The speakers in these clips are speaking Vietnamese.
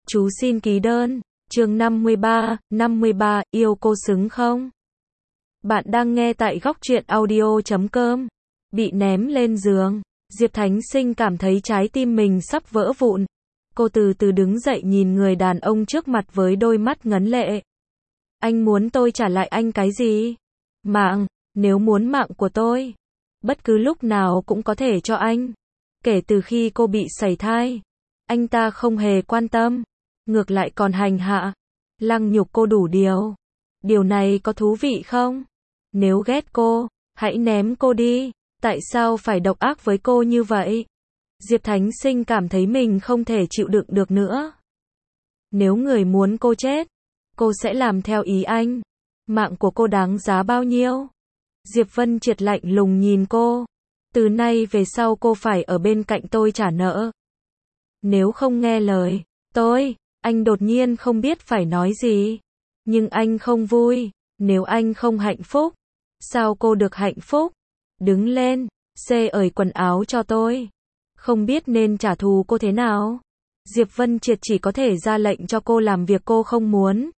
Chú xin ký đơn. Chương 53, yêu cô xứng không? Bạn đang nghe tại góc truyện audio.com. Bị ném lên giường, Diệp Thánh Sinh cảm thấy trái tim mình sắp vỡ vụn. Cô từ từ đứng dậy nhìn người đàn ông trước mặt với đôi mắt ngấn lệ. Anh muốn tôi trả lại anh cái gì? Mạng, nếu muốn mạng của tôi, bất cứ lúc nào cũng có thể cho anh. Kể từ khi cô bị sảy thai, anh ta không hề quan tâm, ngược lại còn hành hạ, lăng nhục cô đủ điều. Điều này có thú vị không? Nếu ghét cô, hãy ném cô đi, tại sao phải độc ác với cô như vậy? Diệp Thánh Sinh cảm thấy mình không thể chịu đựng được nữa. Nếu người muốn cô chết, cô sẽ làm theo ý anh. Mạng của cô đáng giá bao nhiêu? Diệp Vân Triệt lạnh lùng nhìn cô. Từ nay về sau cô phải ở bên cạnh tôi trả nợ. Nếu không nghe lời, anh đột nhiên không biết phải nói gì. Nhưng anh không vui, nếu anh không hạnh phúc, sao cô được hạnh phúc? Đứng lên, ởi quần áo cho tôi. Không biết nên trả thù cô thế nào. Diệp Vân Triệt chỉ có thể ra lệnh cho cô làm việc cô không muốn.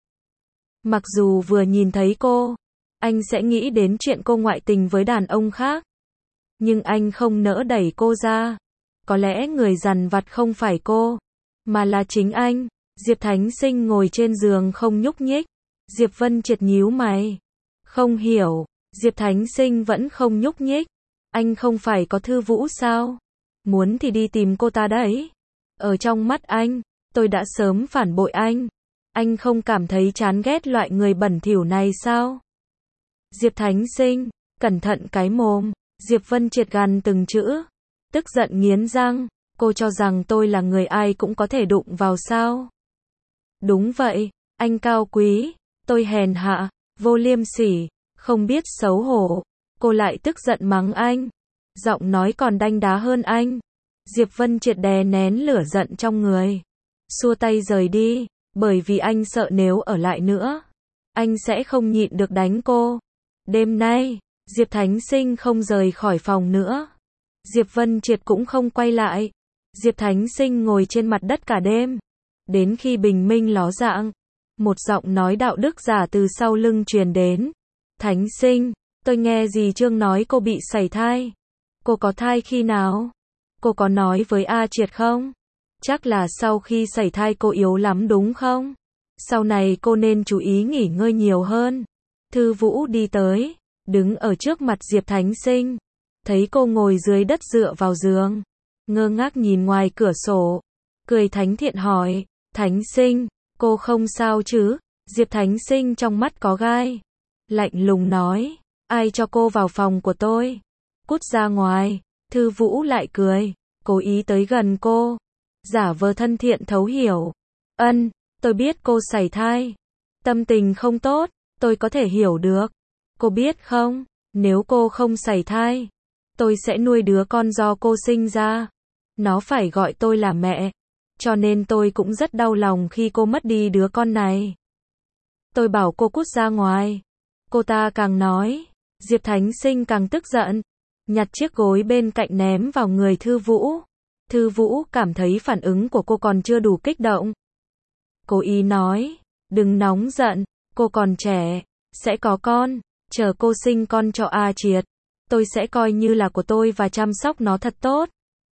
Mặc dù vừa nhìn thấy cô, anh sẽ nghĩ đến chuyện cô ngoại tình với đàn ông khác. Nhưng anh không nỡ đẩy cô ra. Có lẽ người dằn vặt không phải cô, mà là chính anh. Diệp Thánh Sinh ngồi trên giường không nhúc nhích. Diệp Vân Triệt nhíu mày. Không hiểu, Diệp Thánh Sinh vẫn không nhúc nhích. Anh không phải có Thư Vũ sao? Muốn thì đi tìm cô ta đấy. Ở trong mắt anh, tôi đã sớm phản bội anh. Anh không cảm thấy chán ghét loại người bẩn thỉu này sao? Diệp Thánh Sinh, cẩn thận cái mồm. Diệp Vân Triệt gằn từng chữ. Tức giận nghiến răng, cô cho rằng tôi là người ai cũng có thể đụng vào sao? Đúng vậy, anh cao quý, tôi hèn hạ, vô liêm sỉ, không biết xấu hổ. Cô lại tức giận mắng anh. Giọng nói còn đanh đá hơn anh. Diệp Vân Triệt đè nén lửa giận trong người. Xua tay rời đi, bởi vì anh sợ nếu ở lại nữa, anh sẽ không nhịn được đánh cô. Đêm nay, Diệp Thánh Sinh không rời khỏi phòng nữa. Diệp Vân Triệt cũng không quay lại. Diệp Thánh Sinh ngồi trên mặt đất cả đêm. Đến khi bình minh ló dạng, một giọng nói đạo đức giả từ sau lưng truyền đến. Thánh Sinh, tôi nghe dì Trương nói cô bị sảy thai. Cô có thai khi nào? Cô có nói với A Triệt không? Chắc là sau khi sảy thai cô yếu lắm đúng không? Sau này cô nên chú ý nghỉ ngơi nhiều hơn. Thư Vũ đi tới, đứng ở trước mặt Diệp Thánh Sinh. Thấy cô ngồi dưới đất dựa vào giường, ngơ ngác nhìn ngoài cửa sổ. Cười thánh thiện hỏi, Thánh Sinh, cô không sao chứ? Diệp Thánh Sinh trong mắt có gai. Lạnh lùng nói, ai cho cô vào phòng của tôi? Cút ra ngoài. Thư Vũ lại cười, cố ý tới gần cô. Giả vờ thân thiện thấu hiểu. Tôi biết cô sảy thai. Tâm tình không tốt, tôi có thể hiểu được. Cô biết không, nếu cô không sảy thai, tôi sẽ nuôi đứa con do cô sinh ra. Nó phải gọi tôi là mẹ. Cho nên tôi cũng rất đau lòng khi cô mất đi đứa con này. Tôi bảo cô cút ra ngoài. Cô ta càng nói, Diệp Thánh Sinh càng tức giận. Nhặt chiếc gối bên cạnh ném vào người Thư Vũ. Thư Vũ cảm thấy phản ứng của cô còn chưa đủ kích động. Cố ý nói, đừng nóng giận, cô còn trẻ, sẽ có con, chờ cô sinh con cho A Triệt, tôi sẽ coi như là của tôi và chăm sóc nó thật tốt.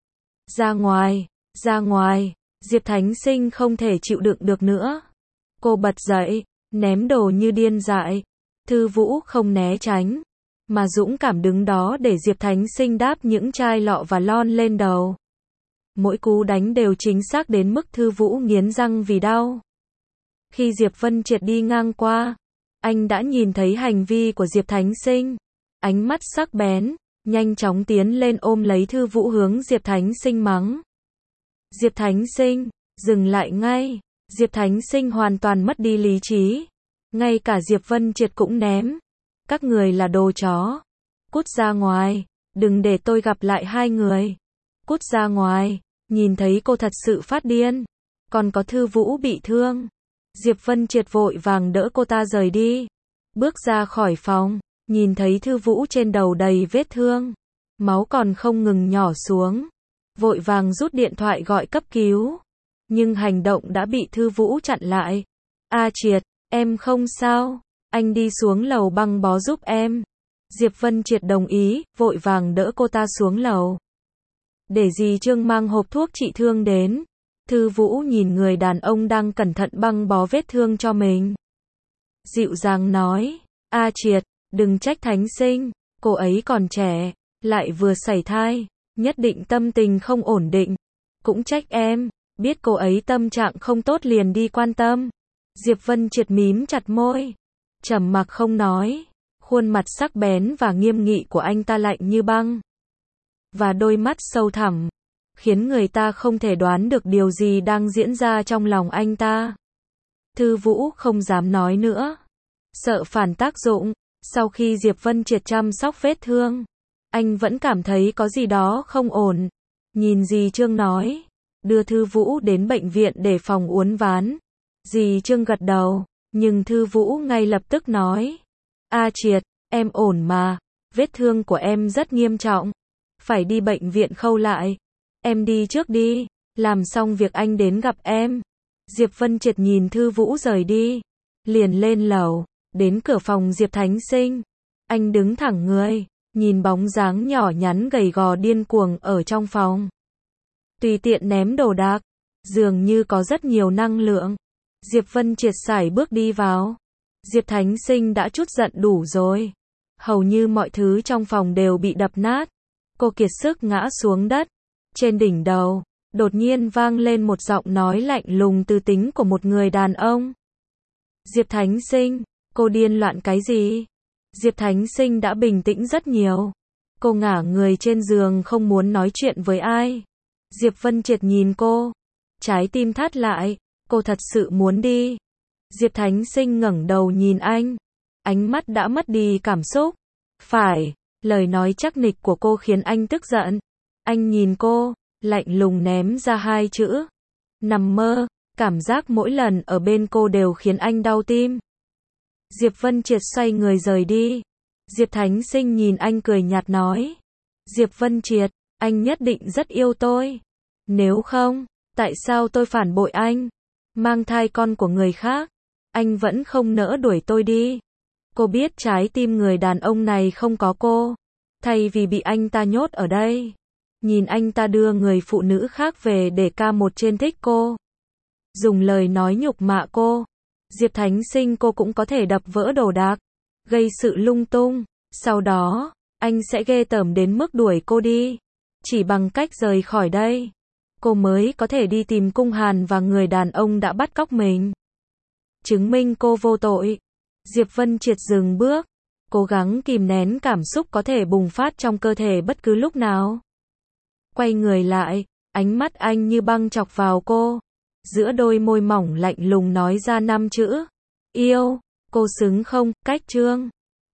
Ra ngoài, Diệp Thánh Sinh không thể chịu đựng được nữa. Cô bật dậy, ném đồ như điên dại. Thư Vũ không né tránh, mà dũng cảm đứng đó để Diệp Thánh Sinh đáp những chai lọ và lon lên đầu. Mỗi cú đánh đều chính xác đến mức Thư Vũ nghiến răng vì đau. Khi Diệp Vân Triệt đi ngang qua, anh đã nhìn thấy hành vi của Diệp Thánh Sinh. Ánh mắt sắc bén, nhanh chóng tiến lên ôm lấy Thư Vũ hướng Diệp Thánh Sinh mắng. Diệp Thánh Sinh, dừng lại ngay. Diệp Thánh Sinh hoàn toàn mất đi lý trí. Ngay cả Diệp Vân Triệt cũng ném. Các người là đồ chó. Cút ra ngoài, đừng để tôi gặp lại hai người. Cút ra ngoài, nhìn thấy cô thật sự phát điên. Còn có Thư Vũ bị thương. Diệp Vân Triệt vội vàng đỡ cô ta rời đi. Bước ra khỏi phòng, nhìn thấy Thư Vũ trên đầu đầy vết thương. Máu còn không ngừng nhỏ xuống. Vội vàng rút điện thoại gọi cấp cứu. nhưng hành động đã bị Thư Vũ chặn lại. A Triệt, em không sao, anh đi xuống lầu băng bó giúp em. Diệp Vân Triệt đồng ý, vội vàng đỡ cô ta xuống lầu. Để dì Trương mang hộp thuốc trị thương đến. Thư Vũ nhìn người đàn ông đang cẩn thận băng bó vết thương cho mình. Dịu dàng nói, A Triệt, đừng trách Thánh Sinh, cô ấy còn trẻ, lại vừa sảy thai, nhất định tâm tình không ổn định. Cũng trách em, biết cô ấy tâm trạng không tốt liền đi quan tâm. Diệp Vân Triệt mím chặt môi, trầm mặc không nói, khuôn mặt sắc bén và nghiêm nghị của anh ta lạnh như băng. Và đôi mắt sâu thẳm, khiến người ta không thể đoán được điều gì đang diễn ra trong lòng anh ta. Thư Vũ không dám nói nữa, sợ phản tác dụng. Sau khi Diệp Vân Triệt chăm sóc vết thương, anh vẫn cảm thấy có gì đó không ổn. Nhìn dì Trương nói, đưa Thư Vũ đến bệnh viện để phòng uốn ván. Dì Trương gật đầu, nhưng Thư Vũ ngay lập tức nói, A Triệt, em ổn mà, vết thương của em rất nghiêm trọng, phải đi bệnh viện khâu lại. Em đi trước đi, làm xong việc anh đến gặp em. Diệp Vân Triệt nhìn Thư Vũ rời đi, liền lên lầu, đến cửa phòng Diệp Thánh Sinh. Anh đứng thẳng người, nhìn bóng dáng nhỏ nhắn gầy gò điên cuồng ở trong phòng. Tùy tiện ném đồ đạc, dường như có rất nhiều năng lượng. Diệp Vân Triệt sải bước đi vào. Diệp Thánh Sinh đã chút giận đủ rồi. Hầu như mọi thứ trong phòng đều bị đập nát. Cô kiệt sức ngã xuống đất. Trên đỉnh đầu, đột nhiên vang lên một giọng nói lạnh lùng tư tính của một người đàn ông. Diệp Thánh Sinh, cô điên loạn cái gì? Diệp Thánh Sinh đã bình tĩnh rất nhiều. Cô ngả người trên giường không muốn nói chuyện với ai. Diệp Vân Triệt nhìn cô, trái tim thắt lại, cô thật sự muốn đi. Diệp Thánh Sinh ngẩng đầu nhìn anh, ánh mắt đã mất đi cảm xúc. Phải, lời nói chắc nịch của cô khiến anh tức giận. Anh nhìn cô, lạnh lùng ném ra hai chữ. Nằm mơ, cảm giác mỗi lần ở bên cô đều khiến anh đau tim. Diệp Vân Triệt xoay người rời đi. Diệp Thánh Sinh nhìn anh cười nhạt nói. Diệp Vân Triệt, anh nhất định rất yêu tôi. Nếu không, tại sao tôi phản bội anh? Mang thai con của người khác, anh vẫn không nỡ đuổi tôi đi. Cô biết trái tim người đàn ông này không có cô. Thay vì bị anh ta nhốt ở đây, nhìn anh ta đưa người phụ nữ khác về để ca một trên thích cô, dùng lời nói nhục mạ cô. Diệp Thánh Sinh cô cũng có thể đập vỡ đồ đạc, gây sự lung tung. Sau đó, anh sẽ ghê tởm đến mức đuổi cô đi. Chỉ bằng cách rời khỏi đây, cô mới có thể đi tìm Cung Hàn và người đàn ông đã bắt cóc mình. Chứng minh cô vô tội. Diệp Vân Triệt dừng bước, cố gắng kìm nén cảm xúc có thể bùng phát trong cơ thể bất cứ lúc nào. Quay người lại, ánh mắt anh như băng chọc vào cô. Giữa đôi môi mỏng lạnh lùng nói ra 5 chữ. Yêu, cô xứng không? Cách Trương.